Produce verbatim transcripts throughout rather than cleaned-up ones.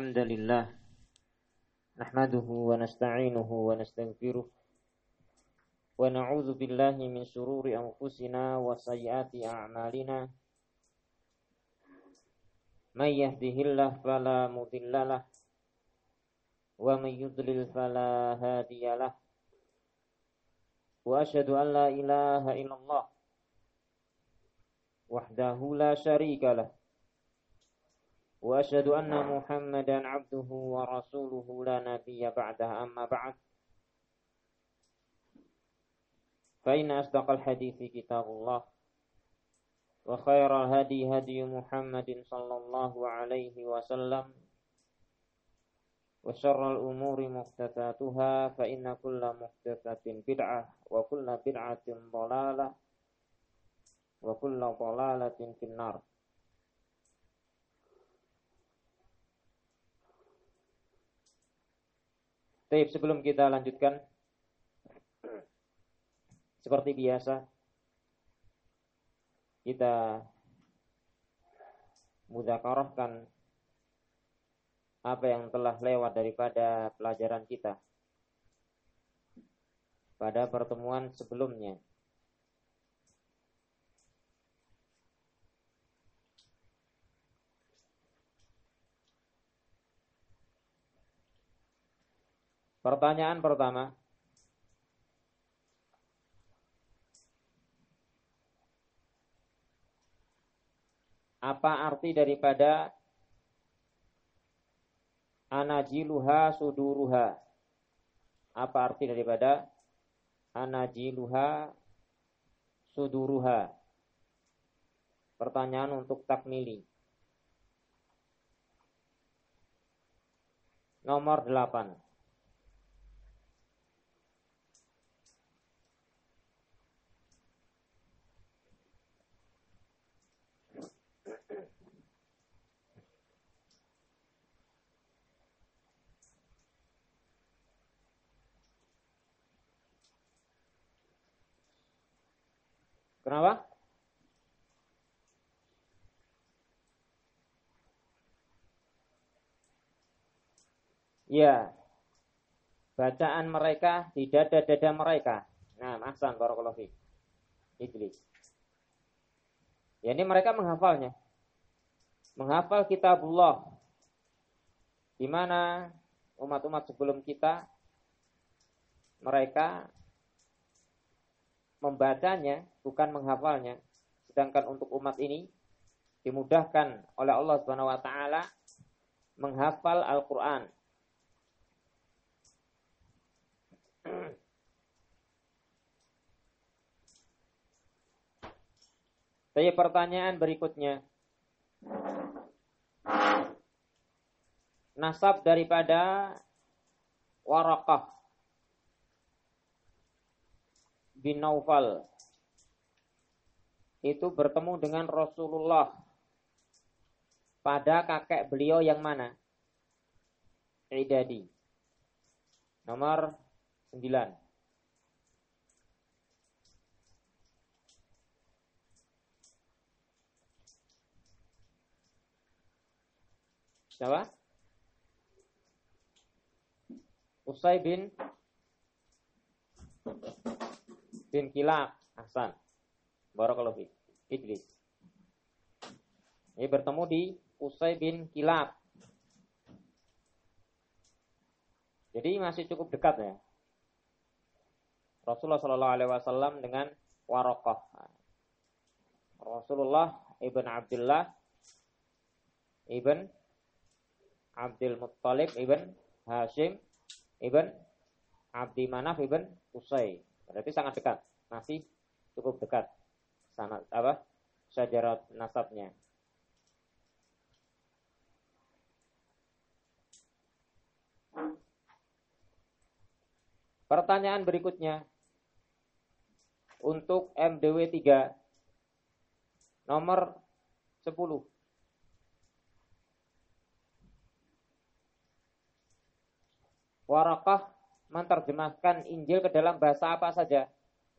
الحمد لله نحمده ونستعينه ونستغفره ونعوذ بالله من شرور أنفسنا وسيئات أعمالنا من يهده الله فلا مضل له ومن يضلل فلا هادي له وأشهد أن لا إله إلا الله وحده لا شريك له وأشهد أن محمدا عبده ورسوله لا نبي بعده أما بعد فإن أصدق الحديث كتاب الله وخير الهدي هدي محمد صلى الله عليه وسلم وشر الأمور محدثاتها فإن كل محدثة بدعة وكل بدعة ضلالة وكل ضلالة في النار. Baik, sebelum kita lanjutkan, seperti biasa kita mudzakarahkan apa yang telah lewat daripada pelajaran kita pada pertemuan sebelumnya. Pertanyaan pertama, apa arti daripada anajiluha suduruha? Apa arti daripada anajiluha suduruha? Pertanyaan untuk takmili. Nomor delapan. Kenapa? Ya, bacaan mereka di dada-dada mereka. Nah, ahsan barakallahu fiik. Iblis. Ya, ini mereka menghafalnya. Menghafal kitabullah. Di mana umat-umat sebelum kita mereka membacanya, bukan menghafalnya. Sedangkan untuk umat ini dimudahkan oleh Allah Subhanahu wa taala menghafal Al-Qur'an. Saya pertanyaan berikutnya. Nasab daripada Waraqah bin Naufal itu bertemu dengan Rasulullah pada kakek beliau yang mana? Idadi. Nomor sembilan. Siapa? Usai bin bin Kilab. Ahsan. Barakallahu fiik. Idris. Ini bertemu di Usai bin Kilab. Jadi masih cukup dekat ya. Rasulullah sallallahu alaihi wasallam dengan Waraqah. Rasulullah ibn Abdullah ibn Abdul Muttalib ibn Hashim ibn Abdi Manaf ibn Usai. Berarti sangat dekat, masih cukup dekat. Sanad apa? Syajarat nasabnya. Pertanyaan berikutnya untuk M D W tiga nomor sepuluh. Waraqah menerjemahkan Injil ke dalam bahasa apa saja?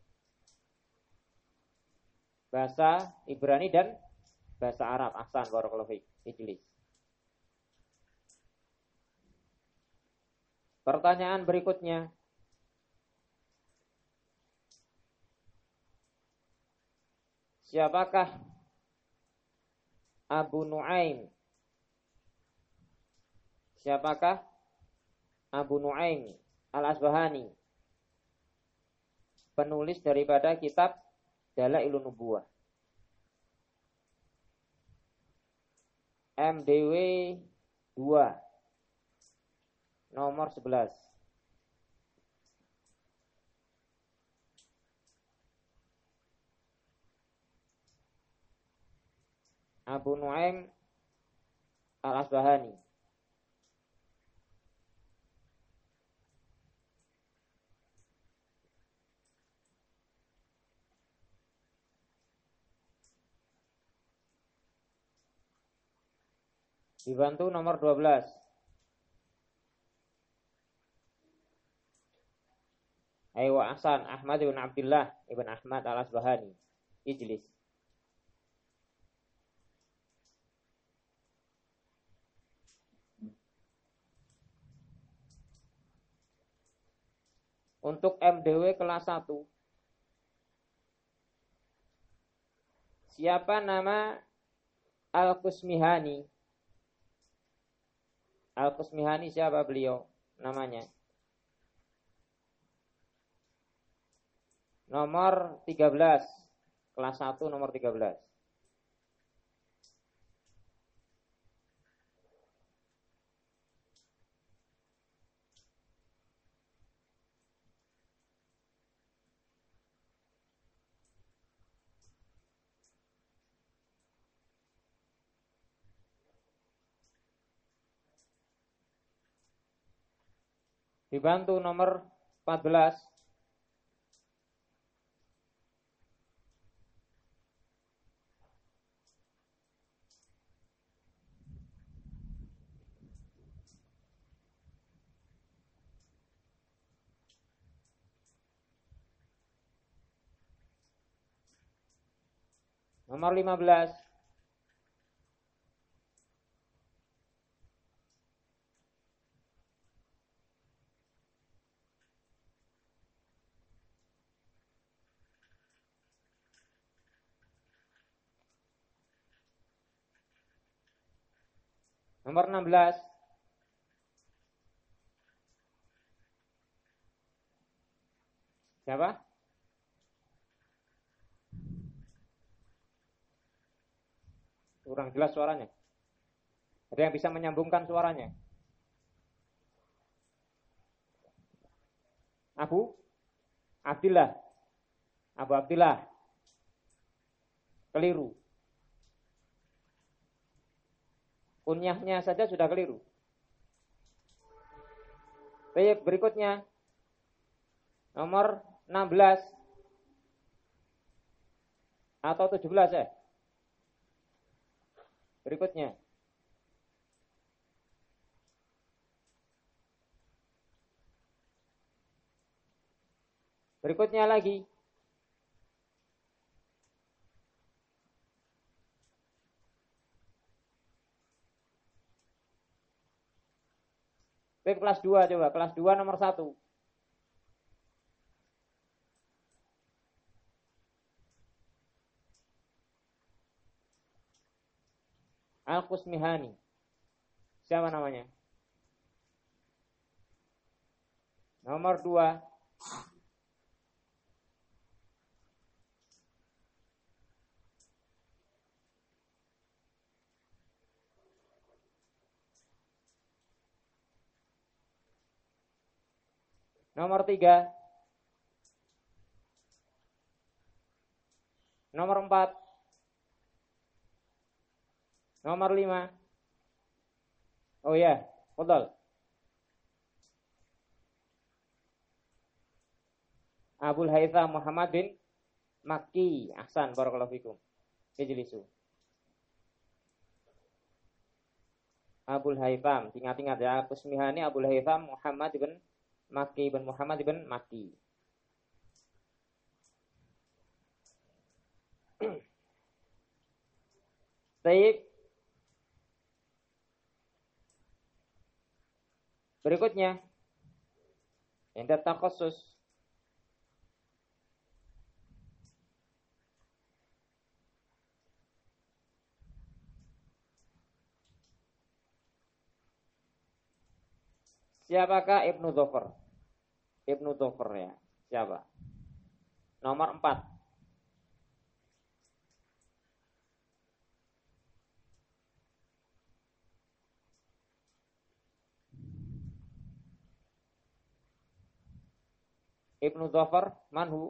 Bahasa Ibrani dan bahasa Arab. Ahsan barakallahu fiik. Ijlis. Pertanyaan berikutnya. Siapakah Abu Nuaim? Siapakah Abu Nuaim Al-Asbahani? Penulis daripada kitab Dalailun Nubuwah. M D W dua nomor sebelas. Abu Nuaim Al-Asbahani. Dibantu nomor dua belas. Aywa Ahsan Ahmad ibn Abdullah ibn Ahmad Al-Asbahani. Ijlis. Untuk M D W kelas satu. Siapa nama Al-Qusmihani? Al-Qusmihani siapa beliau namanya? Nomor tiga belas. Kelas satu nomor tiga belas. Dibantu nomor empat belas. Nomor lima belas. Nomor enam belas. Siapa? Kurang jelas suaranya. Ada yang bisa menyambungkan suaranya? Abu Abdillah. Abu Abdillah. Keliru. Kunyahnya saja sudah keliru. Baik, berikutnya. Nomor enam belas. Atau tujuh belas ya? Berikutnya. Berikutnya lagi. Baik, kelas dua coba. Kelas dua nomor satu. Al-Qusmihani. Siapa namanya? Nomor dua. Nomor tiga. Nomor empat. Nomor lima. Oh ya, betul. Abul Haytham Muhammad bin Makki. Ahsan, barakallahu fikum. Ijlisu. Abul Haytham, ingat-ingat ya. Qusmihani Abul Haytham Muhammad bin Makki bin Muhammad bin Makki. Baik. Berikutnya Inda takhassus. Siapakah Ibnu Dhafar? Ibnu Dhafar ya. Siapa? Nomor empat. Ibnu Dhafar manhu?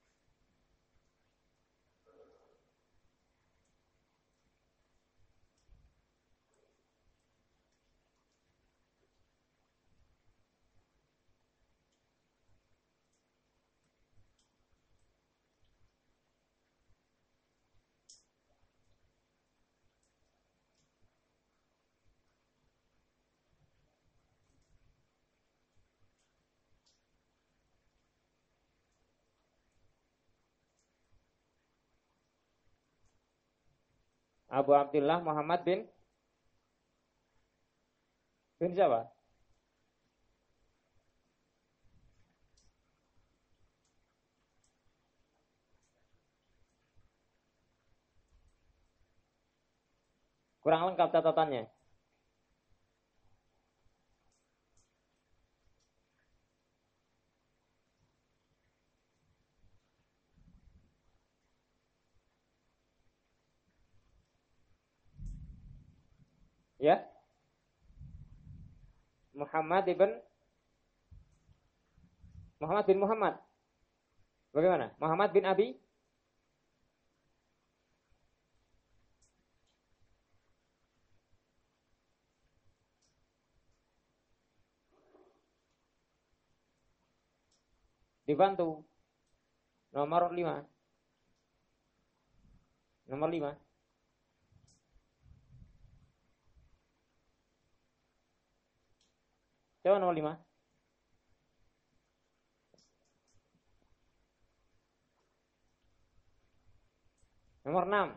Abu Abdullah Muhammad bin bin siapa? Kurang lengkap catatannya. Ya. Muhammad ibn Muhammad bin Muhammad. Bagaimana? Muhammad bin Abi? Dibantu. Nomor lima. Nomor lima. Coba nomor lima. Nomor enam.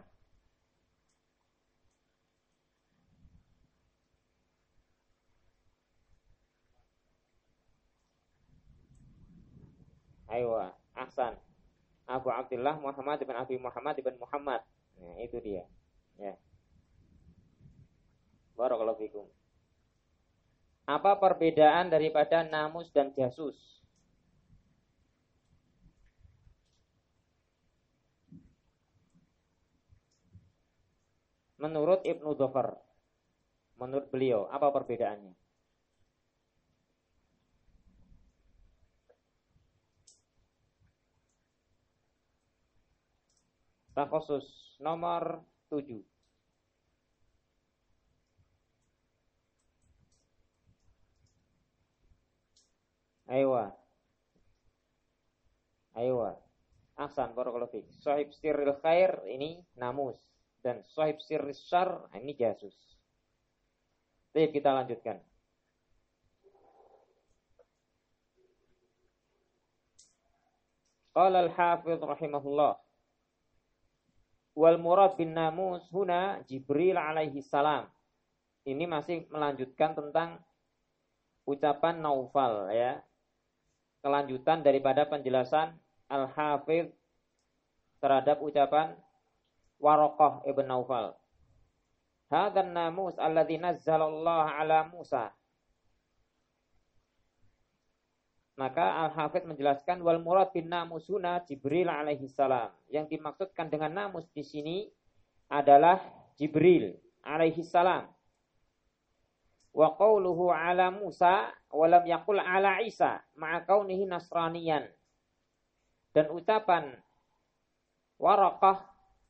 Ayo, Ahsan. Abu Abdullah Muhammad bin Abi Muhammad bin Muhammad. Nah, itu dia. Ya. Barakallahu fikum. Apa perbedaan daripada namus dan jasus? Menurut Ibnu Dhafar, menurut beliau, apa perbedaannya? Takhusus nomor tujuh. Aywa. Aywa. Ahsan, barakallahu fiik. Sahib sirril khair ini namus dan sahib sirris syarr ini jasus. Baik, kita lanjutkan. Qala al-Hafidz rahimahullah. Wal murad bin namus huna Jibril alaihi salam. Ini masih melanjutkan tentang ucapan Naufal ya. Kelanjutan daripada penjelasan Al-Hafidz terhadap ucapan Waraqah ibn Naufal. Hadzal namus alladzi nazzalallahu ala Musa. Maka Al-Hafidz menjelaskan wal murad bin namusuna Jibril alaihi salam. Yang dimaksudkan dengan namus di sini adalah Jibril alaihi salam. Wa qauluhu ala Musa wa lam yaqul ala Isa ma'a kaunihi nasraniyan. Dan ucapan Waraqah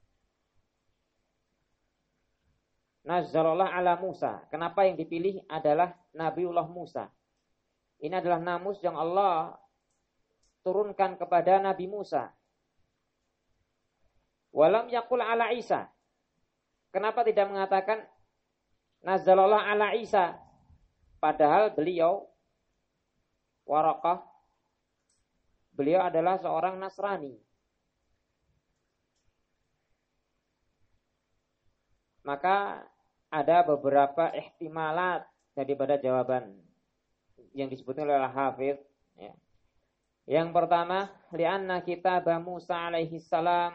nazzalallah ala Musa. Kenapa yang dipilih adalah Nabiullah Musa? Ini adalah namus yang Allah turunkan kepada Nabi Musa. Walam yaqul ala Isa. Kenapa tidak mengatakan nazzalallah ala Isa? Padahal beliau Waraqah beliau adalah seorang Nasrani. Maka ada beberapa ihtimalat daripada jawaban yang disebutkan oleh Al-Hafidz Ya. Yang pertama, li'anna kitab Musa alaihi salam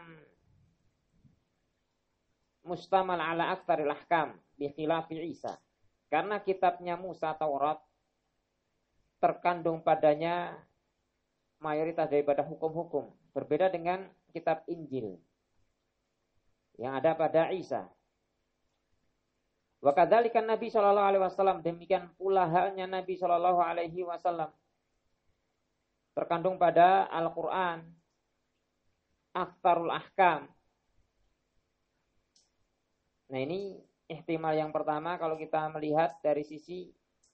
mustamal ala aktsaril ahkam bi khilafi Isa. Karena kitabnya Musa Taurat terkandung padanya mayoritas daripada hukum-hukum, berbeda dengan kitab Injil yang ada pada Isa. Wa kadzalika Nabi sallallahu alaihi wasallam, demikian pula halnya Nabi sallallahu alaihi wasallam. Terkandung pada Al-Qur'an aktsarul ahkam. Nah, ini ihtimal yang pertama kalau kita melihat dari sisi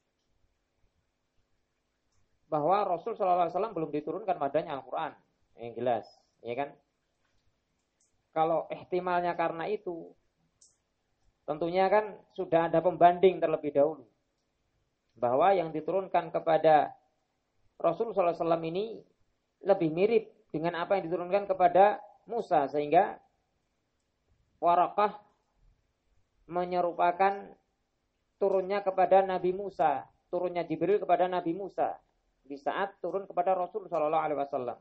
bahwa Rasul sallallahu alaihi wasallam belum diturunkan padanya Al-Qur'an. Yang jelas, ya kan? Kalau ihtimalnya karena itu, tentunya kan sudah ada pembanding terlebih dahulu. Bahwa yang diturunkan kepada Rasul sallallahu alaihi wasallam ini lebih mirip dengan apa yang diturunkan kepada Musa, sehingga Waraqah menyerupakan turunnya kepada Nabi Musa, turunnya Jibril kepada Nabi Musa di saat turun kepada Rasul sallallahu alaihi wasallam.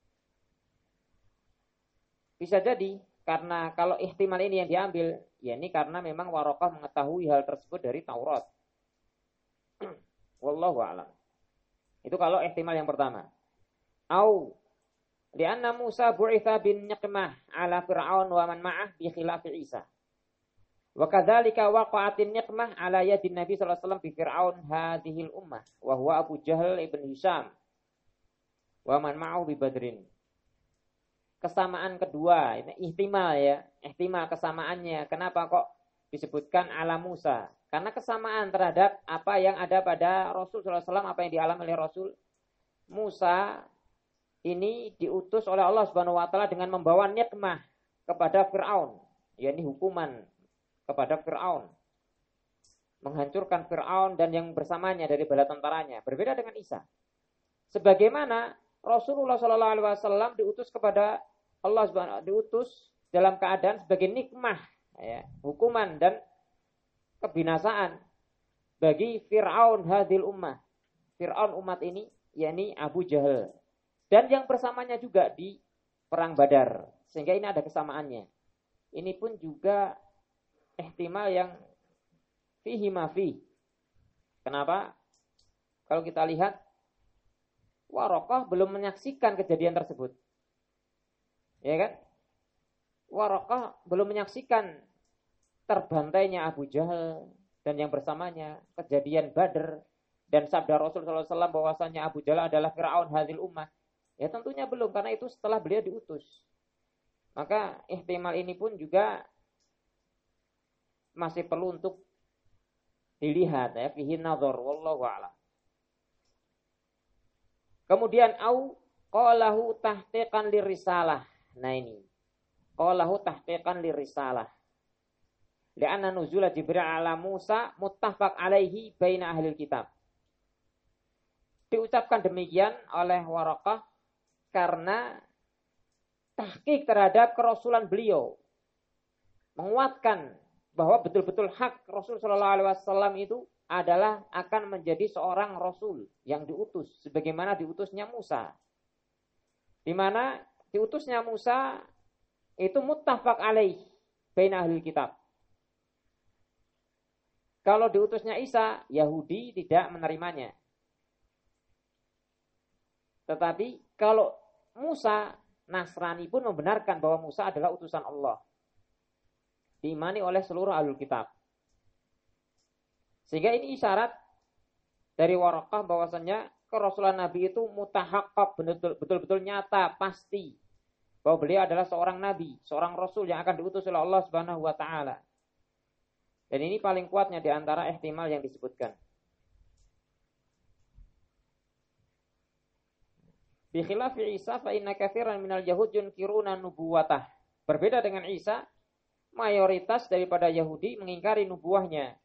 Bisa jadi karena kalau ihtimal ini yang diambil, ya ini karena memang Waraqah mengetahui hal tersebut dari Taurat. Wallahu a'lam. Itu kalau ihtimal yang pertama. Au li'anna Musa bu'itha bin niqmah ala Fir'aun wa man ma'ah bi khilafi Isa. Wa kadzalika waqa'atin niqmah ala yadin Nabi sallallahu alaihi wasallam bi Fir'aun hadhil ummah wa huwa Abu Jahal ibn Hisham wa man ma'ahu bi Badrin. Kesamaan kedua, ini ihtimal ya, ihtimal kesamaannya. Kenapa kok disebutkan ala Musa? Karena kesamaan terhadap apa yang ada pada Rasul sallallahu alaihi wasallam, apa yang dialami oleh Rasul. Musa ini diutus oleh Allah Subhanahu wa taala dengan membawa nikmah kepada Firaun, yakni hukuman kepada Firaun. Menghancurkan Firaun dan yang bersamanya dari bala tentaranya. Berbeda dengan Isa. Sebagaimana Rasulullah sallallahu alaihi wasallam diutus kepada Allah Subhanahu wa taala, diutus dalam keadaan sebagai nikmah, ya, hukuman dan kebinasaan bagi Fir'aun hadhil ummah. Fir'aun umat ini, yakni Abu Jahal. Dan yang bersamanya juga di perang Badar. Sehingga ini ada kesamaannya. Ini pun juga ihtimal yang fihi ma fi. Kenapa? Kalau kita lihat, Waraqah belum menyaksikan kejadian tersebut. Ya kan? Waraqah belum menyaksikan terbantainya Abu Jahal dan yang bersamanya, kejadian Badr dan sabda Rasul sallallahu alaihi wasallam bahwasanya Abu Jahal adalah Fir'aun hadhil ummah. Ya tentunya belum, karena itu setelah beliau diutus. Maka ihtimal ini pun juga masih perlu untuk dilihat, ya, fihi nazar, wallahu a'lam. Kemudian au qalahu tahqiqan lirisalah. Nah ini, qalahu tahqiqan lirisalah. Li'anna nuzula Jibril ala Musa muttafaq alaihi baina ahlil kitab. Diucapkan demikian oleh Waraqah karena tahqiq terhadap kerasulan beliau. Menguatkan bahwa betul-betul hak Rasul sallallahu alaihi wasallam itu adalah akan menjadi seorang rasul yang diutus sebagaimana diutusnya Musa. Di mana diutusnya Musa itu muttafaq alaihi baina ahlil kitab. Kalau diutusnya Isa, Yahudi tidak menerimanya. Tetapi kalau Musa, Nasrani pun membenarkan bahwa Musa adalah utusan Allah. Diimani oleh seluruh ahlul kitab. Sehingga ini isyarat dari Waraqah bahwasanya kerasulan Nabi itu mutahaqqaq, betul-betul nyata, pasti. Bahwa beliau adalah seorang Nabi, seorang Rasul yang akan diutus oleh Allah Subhanahu wa Ta'ala. Dan ini paling kuatnya di antara ihtimal yang disebutkan. Bi khilafi Isa fa inna katsiran minal yahud yunkiruna nubuwatah. Berbeda dengan Isa, mayoritas daripada Yahudi mengingkari nubuahnya.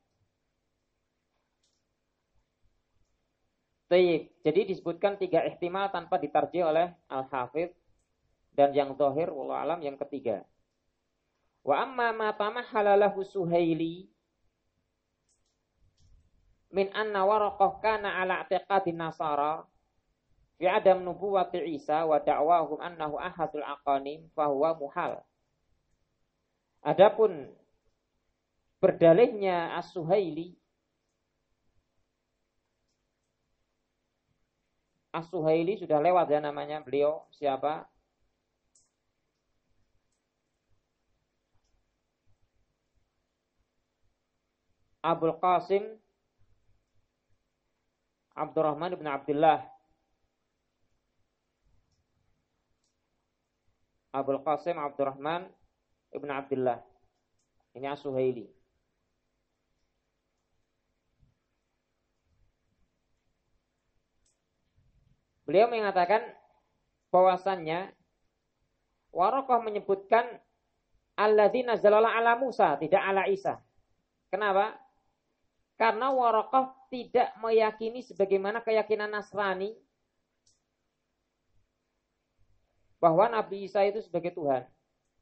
Baik, jadi disebutkan tiga ihtimal tanpa ditarjih oleh Al-Hafidz, dan yang zahir wallahu alam yang ketiga. Wa amma ma tamahala lahu Suhaili min anna Waraqah kana ala i'tiqadin Nasara fi adam nubuwati Isa wa da'wahum annahu ahadul aqanim fahuwa muhal. Adapun berdalihnya As-Suhaili, As-Suhaili sudah lewat ya namanya beliau siapa? Abul Qasim Abdurrahman ibn Abdullah. Abul Qasim Abdurrahman ibn Abdullah. Ini As-Suhaili. Beliau mengatakan bahwasannya Waraqah menyebutkan alladzi nazzalala ala Musa, tidak ala Isa. Kenapa? Karena Waraqah tidak meyakini sebagaimana keyakinan Nasrani bahwa Nabi Isa itu sebagai Tuhan.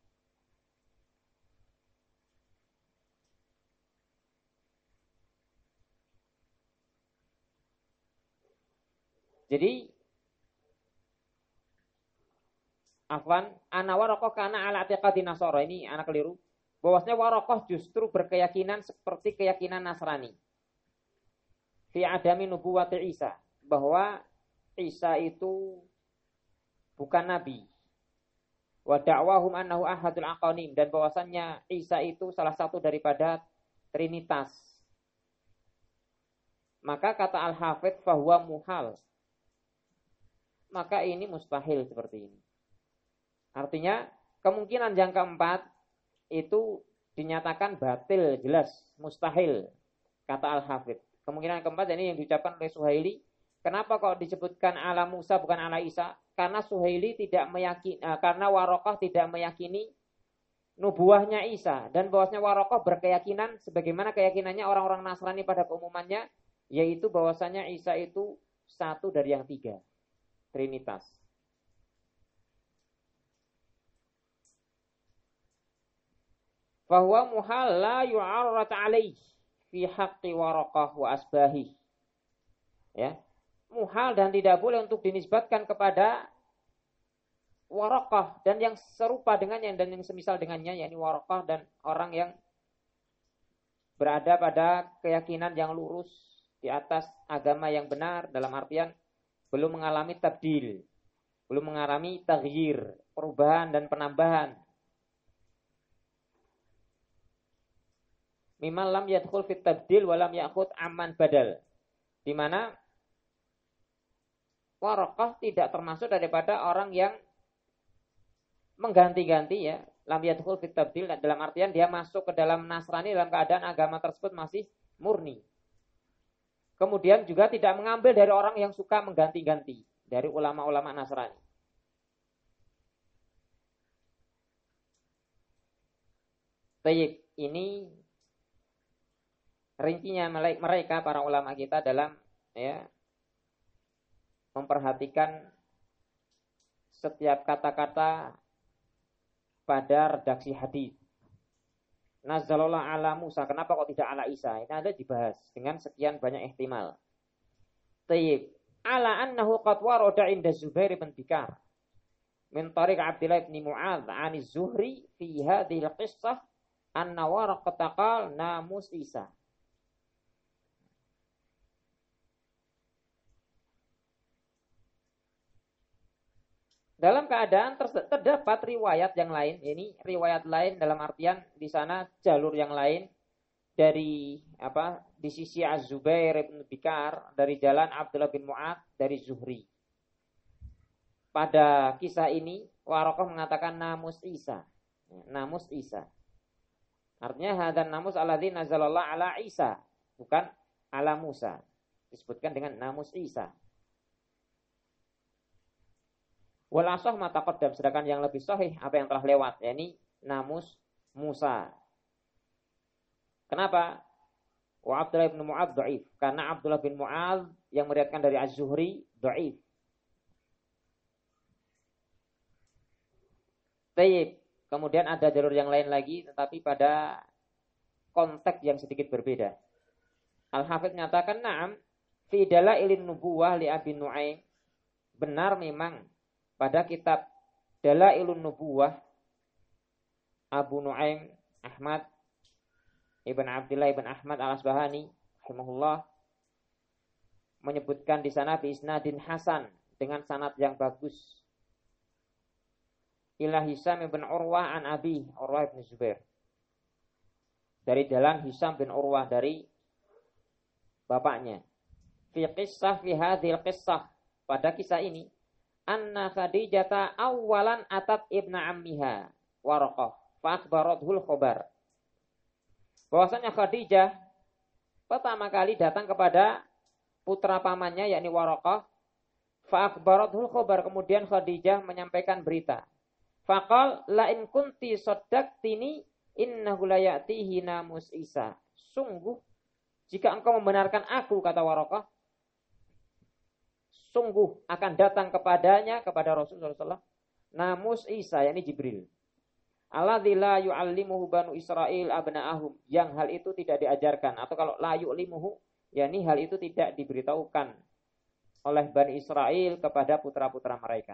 Jadi Afwan, ana Waraqah kana ala i'tiqadi Nasara. Ini anak keliru. Bahwasanya Waraqah justru berkeyakinan seperti keyakinan Nasrani. Fi adami nubuwati Isa, bahwa Isa itu bukan nabi. Wa da'wahum annahu ahadul aqanim, dan bahwasannya Isa itu salah satu daripada Trinitas. Maka kata Al-Hafidz fahuwa muhal. Maka ini mustahil seperti ini. Artinya kemungkinan yang keempat itu dinyatakan batil, jelas mustahil, kata Al-Hafidz. Kemungkinan keempat ini yang diucapkan oleh Suhaili. Kenapa kok disebutkan ala Musa bukan ala Isa? Karena Suhaili tidak meyakini, karena Waraqah tidak meyakini nubuahnya Isa, dan bahwasanya Waraqah berkeyakinan sebagaimana keyakinannya orang-orang Nasrani pada keumumannya, yaitu bahwasanya Isa itu satu dari yang tiga, Trinitas. Fahuwa muhal la yu'arrat alaih fi haqqi Waraqah wa asbahi. Ya, muhal dan tidak boleh untuk dinisbatkan kepada Waraqah dan yang serupa dengannya dan yang semisal dengannya, yakni Waraqah dan orang yang berada pada keyakinan yang lurus di atas agama yang benar, dalam artian belum mengalami tabdil, belum mengalami taghyir, perubahan dan penambahan. Mimman lam yadkhul fit tabdil wa lam ya'khud amman badal. Di mana Waraqah tidak termasuk daripada orang yang mengganti-ganti, ya, lam yadkhul fit tabdil, dalam artian dia masuk ke dalam Nasrani dalam keadaan agama tersebut masih murni. Kemudian juga tidak mengambil dari orang yang suka mengganti-ganti, dari ulama-ulama Nasrani. Tayyib, ini rincinya mereka para ulama kita dalam, ya, memperhatikan setiap kata-kata pada redaksi hadis. Nazzalallah ala Musa, kenapa kok tidak ala Isa? Ini ada dibahas dengan sekian banyak ihtimal. Tayyib, ala annahu qad warada inda Zubair bin Bikar min tariq Abdullah bin Mu'adz 'ani Zuhri fi hadhihi al-qissah anna Waraqah taqal namus Isa. Dalam keadaan terdapat riwayat yang lain, ini riwayat lain dalam artian di sana jalur yang lain dari apa di sisi Az-Zubair bin Bikar dari jalan Abdullah bin Mu'adz dari Zuhri. Pada kisah ini Waraqah mengatakan namus Isa, namus Isa. Artinya hadan namus alladzi nazzalallahu ala Isa, bukan ala Musa. Disebutkan dengan namus Isa. Wal asah mata qaddam, sedangkan yang lebih sahih apa yang telah lewat, yakni namus Musa. Kenapa? Wa Abdullah bin Mu'adz dhaif, karena Abdullah bin Mu'adz yang meriwayatkan dari Az-Zuhri dhaif. Baik, kemudian ada jalur yang lain lagi tetapi pada konteks yang sedikit berbeda. Al-Hafidz menyatakan na'am fi dalailin nubuwah li Abi Nu'aim, benar memang pada kitab Dalailun Nubuwah Abu Nuaim Ahmad Ibn Abdullah Ibn Ahmad Al-Asbahani rahimahullah menyebutkan di sana bi isnadin hasan dengan sanad yang bagus ila Hisam bin Urwah an Abi Urwah bin Zubair, dari jalan Hisam bin Urwah dari bapaknya. Fi qissah fi hadhil qissah, pada kisah ini, anna Khadijah awalan atat ibna ammiha Waraqah fa akhbarathul khabar. Bahwasanya Khadijah pertama kali datang kepada putra pamannya yakni Waraqah, fa akhbarathul khabar, kemudian Khadijah menyampaikan berita. Faqal la in kunti saddaqtini innahu la ya'tihi namus Isa. Sungguh jika engkau membenarkan aku, kata Waraqah, sungguh akan datang kepadanya, kepada Rasulullah shallallahu alaihi wasallam, namus Isa, yakni Jibril. Alladzi la yu'allimuhu banu Israil abna'ahum, yang hal itu tidak diajarkan, atau kalau la yu'limuhu, yakni hal itu tidak diberitahukan oleh Bani Israel kepada putra-putra mereka.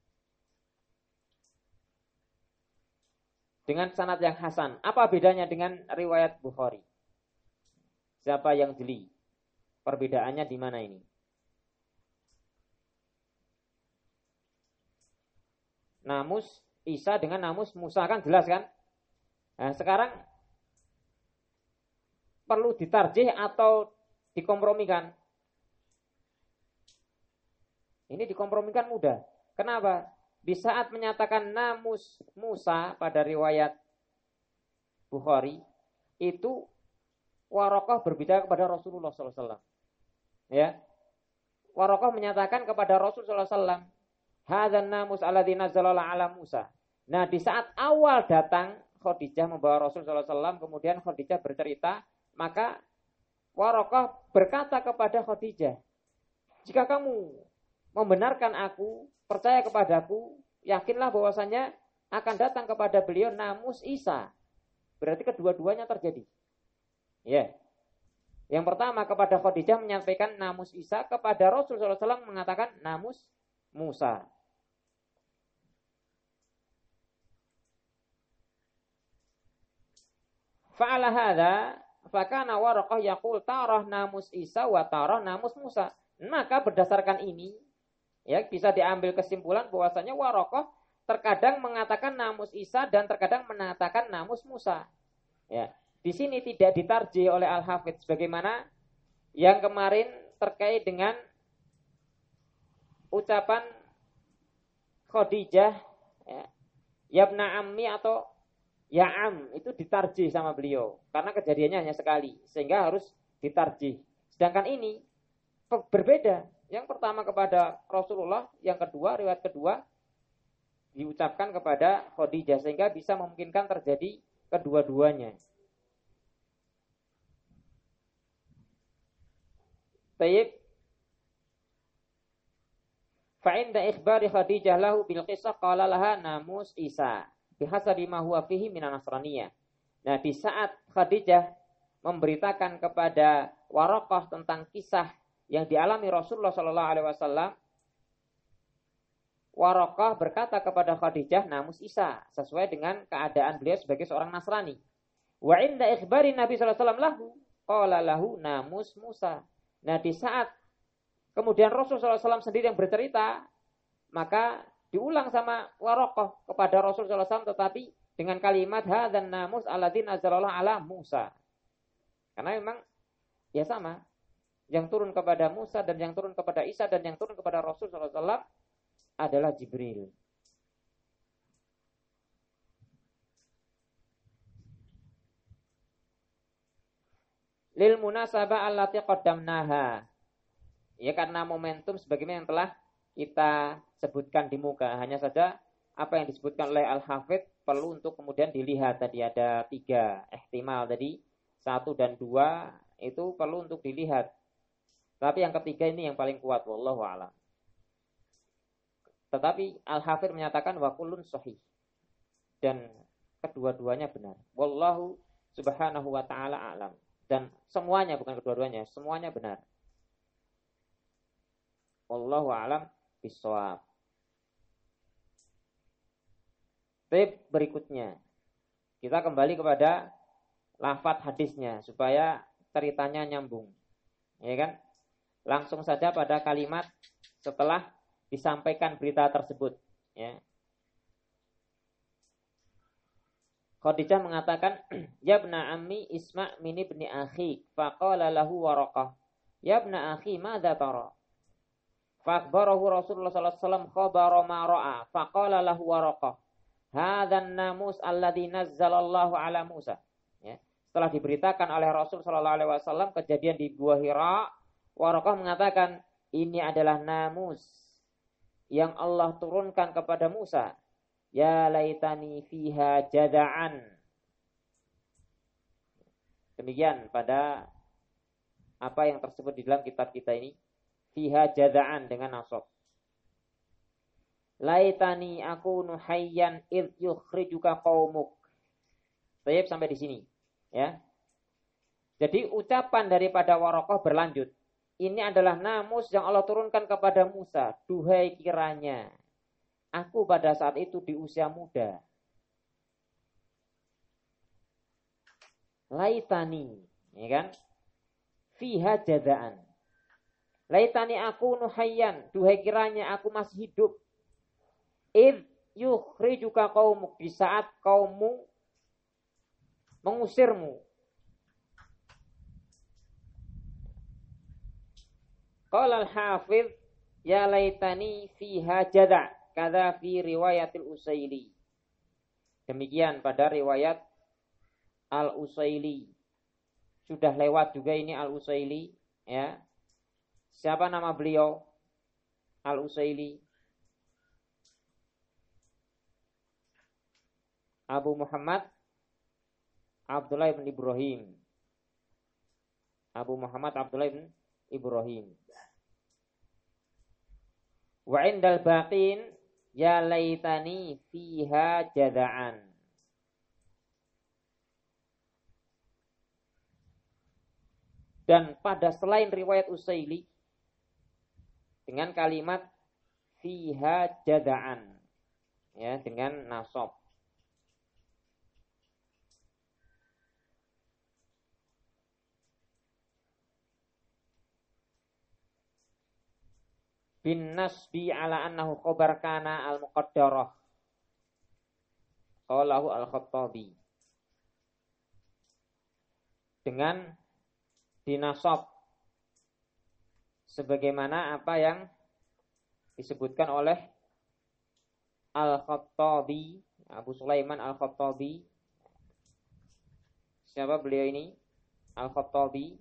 Dengan sanad yang hasan. Apa bedanya dengan riwayat Bukhari? Siapa yang jeli? Perbedaannya di mana ini? Namus Isa dengan namus Musa, kan jelas kan? Nah, sekarang perlu ditarjih atau dikompromikan? Ini dikompromikan mudah. Kenapa? Di saat menyatakan namus Musa pada riwayat Bukhari, itu Waraqah berbicara kepada Rasulullah shallallahu alaihi wasallam. Ya, Waraqah menyatakan kepada Rasulullah shallallahu alaihi wasallam, hadzan namus alladzi nazzala ala Musa. Nah, di saat awal datang Khadijah membawa Rasul shallallahu alaihi wasallam, kemudian Khadijah bercerita, maka Waraqah berkata kepada Khadijah, jika kamu membenarkan aku, percaya kepadaku, yakinlah bahwasanya akan datang kepada beliau namus Isa. Berarti kedua-duanya terjadi. Ya. Yang pertama kepada Khadijah menyampaikan namus Isa, kepada Rasul shallallahu alaihi wasallam mengatakan namus Musa. Fa'ala hadza fakana Waraqah yaqul tarah namus Isa wa tarah namus Musa. Maka berdasarkan ini, ya, bisa diambil kesimpulan bahwasanya Waraqah terkadang mengatakan namus Isa dan terkadang mengatakan namus Musa. Ya, di sini tidak ditarjih oleh Al-Hafidz sebagaimana yang kemarin terkait dengan ucapan Khadijah, ya, yabna ammi atau ya'am, itu ditarjih sama beliau karena kejadiannya hanya sekali sehingga harus ditarjih. Sedangkan ini berbeda. Yang pertama kepada Rasulullah, yang kedua, riwayat kedua diucapkan kepada Khadijah sehingga bisa memungkinkan terjadi kedua-duanya. Tayyib. Fa'inda ikhbari Khadijah lahu bil qissah qala laha namus Isa bihasabi ma huwa fihi minan nasraniyah. Nah, di saat Khadijah memberitakan kepada Waraqah tentang kisah yang dialami Rasulullah shallallahu alaihi wasallam, Waraqah berkata kepada Khadijah namus Isa, sesuai dengan keadaan beliau sebagai seorang Nasrani. Wa inda ikhbari Nabi shallallahu alaihi wasallam lahu qala lahu namus Musa. Nah, di saat kemudian Rasul shallallahu alaihi wasallam sendiri yang bercerita, maka diulang sama Waraqah kepada Rasul shallallahu alaihi wasallam, tetapi dengan kalimat hadzan namus alladzi nazzala ala Musa. Karena memang ya sama, yang turun kepada Musa dan yang turun kepada Isa dan yang turun kepada Rasul shallallahu alaihi wasallam adalah Jibril. Lil munasabah allati qaddamnaha. Ya, karena momentum sebagaimana yang telah kita sebutkan di muka. Hanya saja apa yang disebutkan oleh Al-Hafidz perlu untuk kemudian dilihat. Tadi ada tiga ihtimal tadi, satu dan dua itu perlu untuk dilihat. Tapi yang ketiga ini yang paling kuat, wallahu a'lam. Tetapi Al-Hafidz menyatakan wa kullun sahih, dan kedua-duanya benar. Wallahu subhanahu wa ta'ala a'lam. Dan semuanya, bukan kedua-duanya, semuanya benar. Wallahu a'lam bisawab. Tip berikutnya. Kita kembali kepada lafadz hadisnya supaya ceritanya nyambung. Ya kan? Langsung saja pada kalimat setelah disampaikan berita tersebut, ya. Khadijah mengatakan, "Ya ibna ammi isma' min ibni akhi." Faqala lahu Waraqah, "Ya ibna akhi, madza tara?" Fa'akhbarahu Rasulullah sallallahu alaihi wasallam khabara ma ra'a. Faqala lahu Waraqah, "Hadzal namus alladzi nazzalallahu ala Musa." Ya. Setelah diberitakan oleh Rasul sallallahu alaihi wasallam kejadian di Gua Hira, Waraqah mengatakan, "Ini adalah namus yang Allah turunkan kepada Musa. Ya laitani fiha jada'an." Demikian pada apa yang tersebut di dalam kitab kita ini. Fiha jada'an dengan nasab. Laitani akunu hayyan id yukhrijuka qaumuk. Baik, sampai di sini, ya. Jadi ucapan daripada Waraqah berlanjut. Ini adalah namus yang Allah turunkan kepada Musa. Duhai kiranya aku pada saat itu di usia muda. Laitani, ya kan? Fiha jada'an. Laitani aku nuhayyan, duhai kiranya aku masih hidup. Id yukhrijuka qaumuk, di saat kaummu mengusirmu. Qala al-Hafidz, ya laitani fiha jada', kada fi riwayatil Usaili. Demikian pada riwayat Al-Usaili. Sudah lewat juga ini Al-Usaili, ya. Siapa nama beliau? Al-Usaili. Abu Muhammad Abdullah bin Ibrahim. Abu Muhammad Abdullah bin Ibrahim. Wa indal baqin ya laitani fiha jada'an. Dan pada selain riwayat Usaili dengan kalimat fiha jada'an, ya, dengan nasab. Bin nasbi ala annahu khabar kana al-muqaddarah. Qalahu al-Khattabi. Dengan dinasab sebagaimana apa yang disebutkan oleh Al-Khattabi, Abu Sulaiman Al-Khattabi. Siapa beliau ini? Al-Khattabi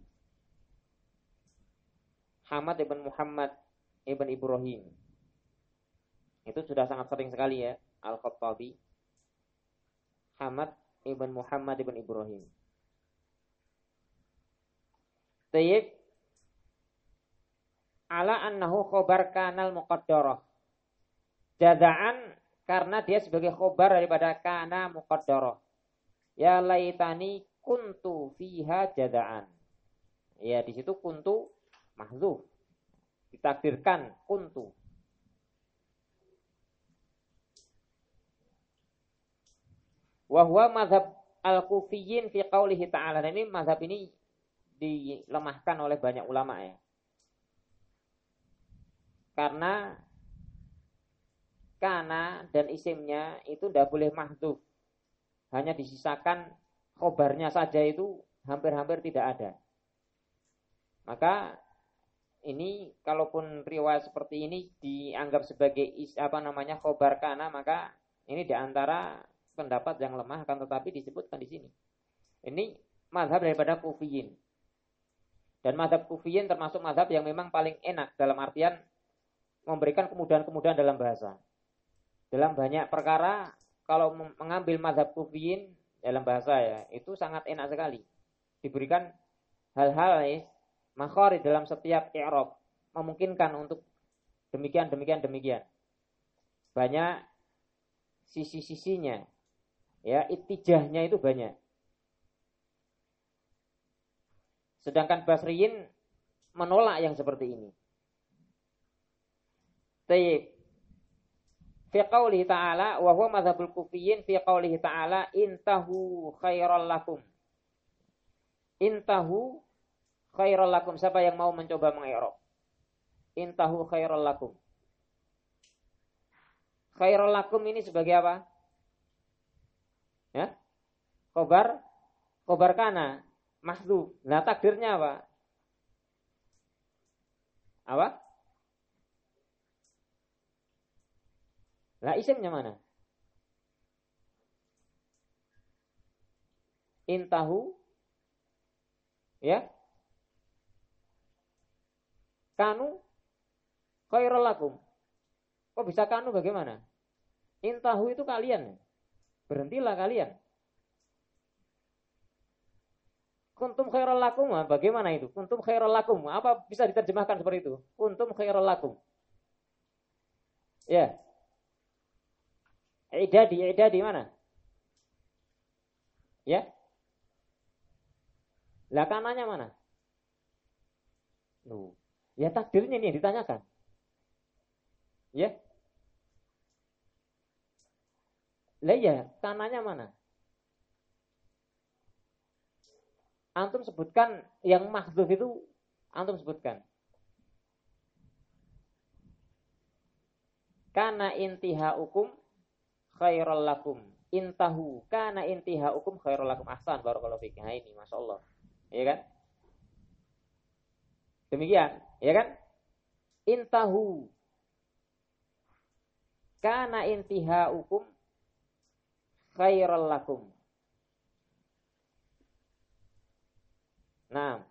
Hamad ibn Muhammad ibn Ibrahim. Itu sudah sangat sering sekali, ya, Al-Khattabi Hamad ibn Muhammad ibn Ibrahim. Tayyib ala annahu khobar kanal muqaddarah. Jada'an karena dia sebagai khobar daripada kana muqaddarah. Ya laitani kuntu fiha jada'an. Ya, di situ kuntu mahdzuf. Ditakdirkan kuntu. Wa huwa mazhab al-Kufiyyin fi qaulihi ta'ala. Dan ini mazhab ini dilemahkan oleh banyak ulama, ya. Karena kana dan isimnya itu tidak boleh mahdzuf. Hanya disisakan khobarnya saja, itu hampir-hampir tidak ada. Maka ini kalaupun riwayat seperti ini dianggap sebagai is, apa namanya khobar kana, maka ini diantara pendapat yang lemah, akan tetapi disebutkan di sini. Ini mazhab daripada Kufiyin. Dan mazhab Kufiyin termasuk mazhab yang memang paling enak dalam artian memberikan kemudahan-kemudahan dalam bahasa. Dalam banyak perkara, kalau mengambil mazhab Kufiyin dalam bahasa, ya, itu sangat enak sekali. Diberikan hal-hal, ya, makharij dalam setiap i'rab, memungkinkan untuk demikian, demikian, demikian. Banyak sisi-sisinya, ya, ittijahnya itu banyak. Sedangkan Basriyin menolak yang seperti ini. Tayyib. Fi qaulihi ta'ala wa huwa madhabul kufiyyin fi qaulihi ta'ala intahu khairal lakum. Intahu khairal lakum. Siapa yang mau mencoba mengi'rab? Intahu khairal lakum. Khairal lakum ini sebagai apa? Ya? Khobar khobar kana mahdzuf. Nah, takdirnya apa? Apa? Lah isimnya mana? Intahu ya. Kanu khairul lakum. Kok bisa kanu bagaimana? Intahu itu kalian. Berhentilah kalian. Kuntum khairul lakum. Bagaimana itu? Kuntum khairul lakum. Apa bisa diterjemahkan seperti itu? Kuntum khairul lakum. Ya. Idadi, idadi mana? Ya. Lah kanannya mana? Loh. Ya takdirnya ini yang ditanyakan. Ya. Lah ya, kanannya mana? Antum sebutkan yang mahdzuf itu antum sebutkan. Kana intihaukum khairal lakum. Intahu kana intihaukum khairal lakum. Ahsan barakallahu fiik. Nah ini masyaallah. Iya kan? Demikian, ya kan? Intahu kana intihaukum khairal lakum. Nah,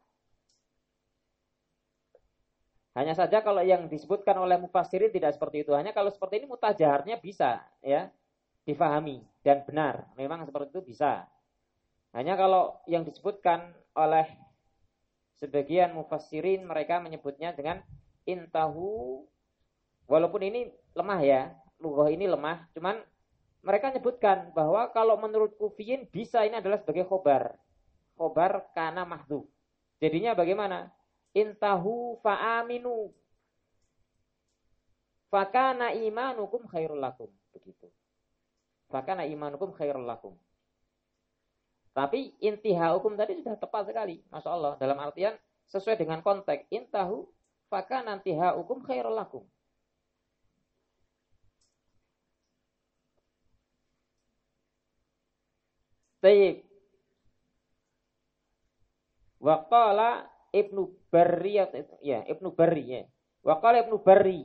hanya saja kalau yang disebutkan oleh mufassirin tidak seperti itu. Hanya kalau seperti ini mutajaharnya bisa ya difahami dan benar. Memang seperti itu bisa. Hanya kalau yang disebutkan oleh sebagian mufassirin mereka menyebutnya dengan intahu. Walaupun ini lemah ya, lughah ini lemah. Cuman mereka menyebutkan bahwa kalau menurut kufiyin bisa ini adalah sebagai khobar. Khobar kana mahdzuf. Jadinya bagaimana? Intahu fa'aminu. Fakana imanukum khairul lakum. Begitu. Fakana imanukum khairul lakum. Tapi intihaukum tadi sudah tepat sekali. Masya Allah. Dalam artian sesuai dengan konteks. Intahu fakana intihaukum khairul lakum. Tayyib. Wa qala Ibnu Barri ya, Ibnu Barri ya. Wa qala Ibnu Barri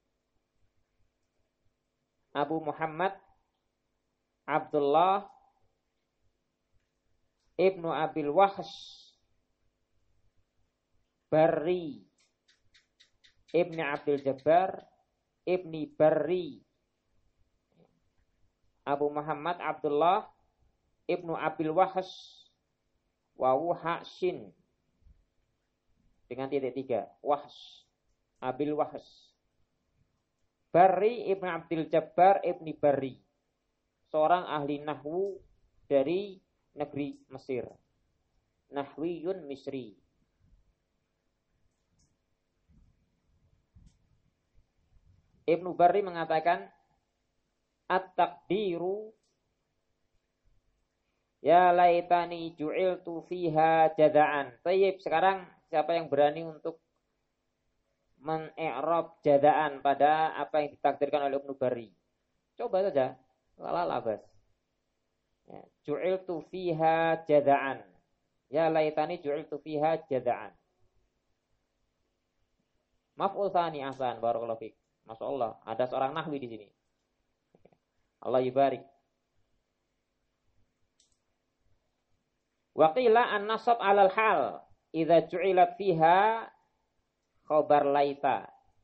Abu Muhammad Abdullah Ibnu Abil Wahsh Barri Ibni Abdul Jabbar Ibni Barri Abu Muhammad Abdullah Ibnu Abil Wahsh wawu hashin dengan titik tiga Wahsh Abil Wahsh Barri Ibnu Abdul Jabbar Ibni Barri seorang ahli nahwu dari negeri Mesir, nahwiyun Misri. Ibnu Barri mengatakan at-taqdiru ya laitani ju'iltu fiha jada'an. Tayyib, sekarang siapa yang berani untuk men-i'rab jada'an pada apa yang ditakdirkan oleh Ibnu Barri? Coba saja. Lala labas. Ya, ju'iltu fiha jada'an. Ya laitani ju'iltu fiha jada'an. Maf'ul tsani ahsan barakallahu fiik. Masyaallah, ada seorang nahwi di sini. Allah yubarik. Wa qila an-nasab 'alal hal idza ju'ilat fiha khabar laita.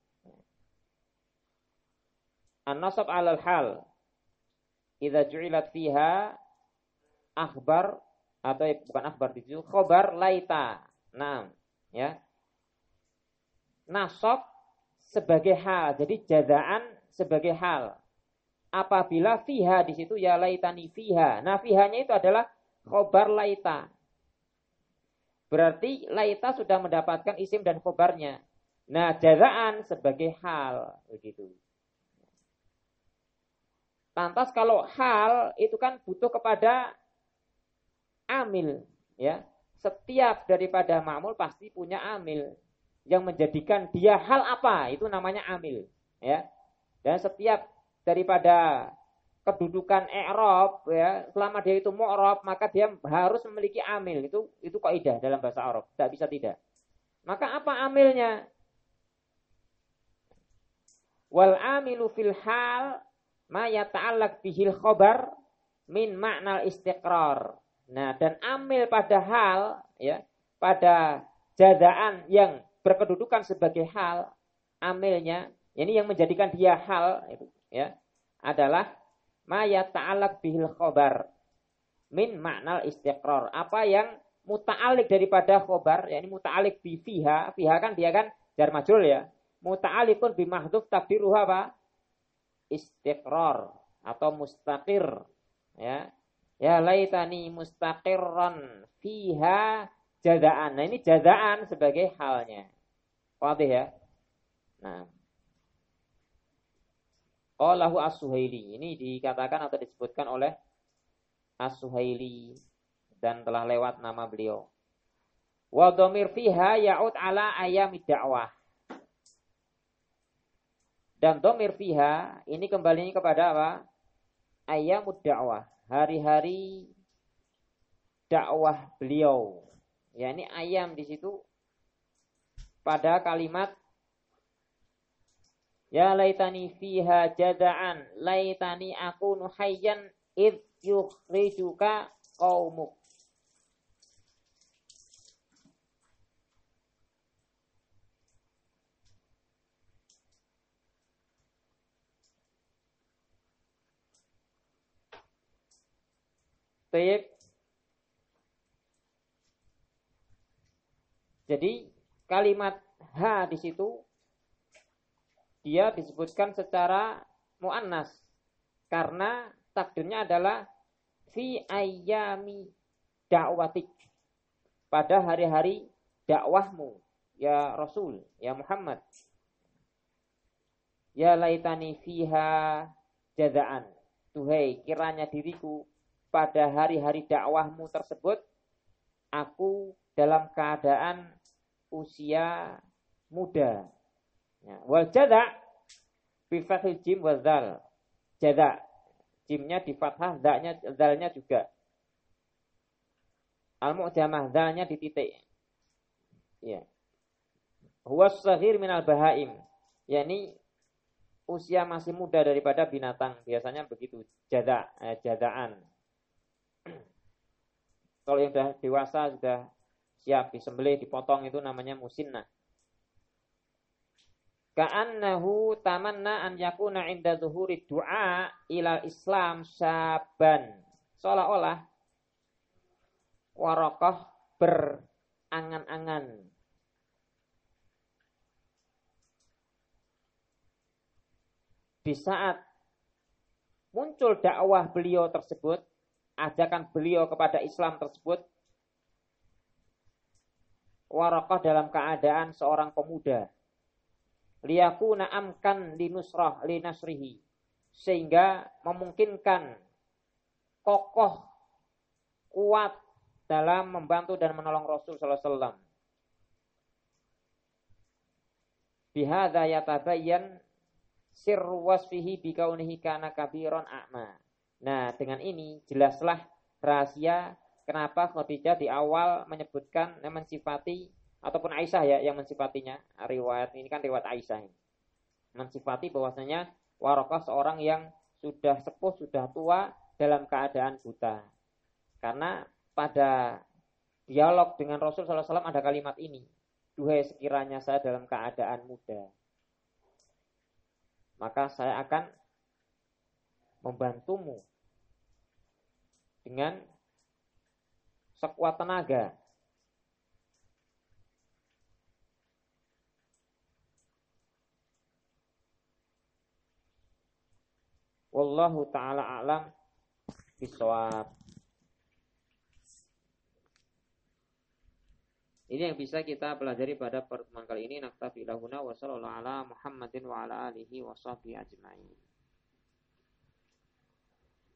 An-nasab 'alal hal idza ju'ilat fiha akhbar atau bukan akhbar itu khabar laita. Naam, ya. Nasab sebagai hal. Jadi jazaan sebagai hal. Apabila fiha di situ ya laitani fiha. Nah, fihanya itu adalah khobar laita. Berarti laita sudah mendapatkan isim dan khobarnya. Nah, jazaan sebagai hal begitu. Lantas kalau hal itu kan butuh kepada amil, ya. Setiap daripada ma'mul pasti punya amil yang menjadikan dia hal apa, itu namanya amil, ya. Dan setiap daripada kedudukan i'rab, ya, selama dia itu mu'rab, maka dia harus memiliki amil. Itu itu kaidah dalam bahasa Arab, tidak bisa tidak. Maka apa amilnya? Wal amilu fil hal ma yata'allaq bihil khabar min ma'nal istiqrar. Nah, dan amil pada hal, ya, pada jazaan yang berkedudukan sebagai hal, amilnya, ini yang menjadikan dia hal itu, ya, adalah ma yata'allaq bihil khabar min ma'nal istiqrar. Apa yang muta'alliq daripada khabar, yakni muta'alliq bi fiha, fiha kan dia kan jar majrur, ya. Muta'alliqun bi mahdhuf takdiruhu apa? Istiqrar atau mustaqir, ya. Ya laitani mustaqirran fiha jazaan. Nah, ini jazaan sebagai halnya. Paham ya? Nah, qalahu as-Suhaili. Ini dikatakan atau disebutkan oleh as-Suhaili dan telah lewat nama beliau. Wa dhamir fiha ya'ud ala ayamid da'wah. Dan dhamir fiha ini kembalinya kepada apa? Ayyamud da'wah, hari-hari dakwah beliau. Ya, ini ayam di situ pada kalimat ya laitani fiha jada'an, laitani akunu hayyan id yukhrijuka qaumuk. Baik. Jadi kalimat ha di situ dia disebutkan secara muannas karena takdirnya adalah fi ayyami da'watik, pada hari-hari dakwahmu ya Rasul, ya Muhammad. Ya laitani fiha jazaan, tuhai kiranya diriku pada hari-hari dakwahmu tersebut aku dalam keadaan usia muda. Ya, wal jada' bi fathil jim wal dzal. Jada' jimnya di fathah, dzanya dzalnya juga. Al-mu'jamah dzalnya di titik. Ya. Huwa shaghir minal bahaim. yakni usia masih muda daripada binatang. Biasanya begitu, jada' eh, jada'an. Kalau yang sudah dewasa, sudah siap disembelih, dipotong, itu namanya musinnah. Ka'annahu tamanna an yakuna inda zuhuri du'a ilal Islam syaban. Seolah-olah Waraqah berangan-angan di saat muncul dakwah beliau tersebut, ajakan beliau kepada Islam tersebut, Waraqah dalam keadaan seorang pemuda, liyakuna amkan linusrah linasrihi, sehingga memungkinkan kokoh kuat dalam membantu dan menolong Rasul sallallahu alaihi wasallam. Bihadza yatabayyan sirru wasfihi bikaunihi kana kabiran a'ma. Nah, dengan ini jelaslah rahasia kenapa Khadijah di awal menyebutkan, mensifati, ataupun Aisyah ya yang mensifatinya. Riwayat ini kan riwayat Aisyah ini. Mensifati bahwasanya Waraqah seorang yang sudah sepuh, sudah tua dalam keadaan buta. Karena pada dialog dengan Rasul sallallahu alaihi wasallam ada kalimat ini, duhai sekiranya saya dalam keadaan muda, maka saya akan membantumu dengan sekuat tenaga. Wallahu ta'ala a'lam bishawab. Ini yang bisa kita pelajari pada pertemuan kali ini. Naktafi lahuna wa sallallahu ala Muhammadin wa ala alihi wa sahbihi ajma'in.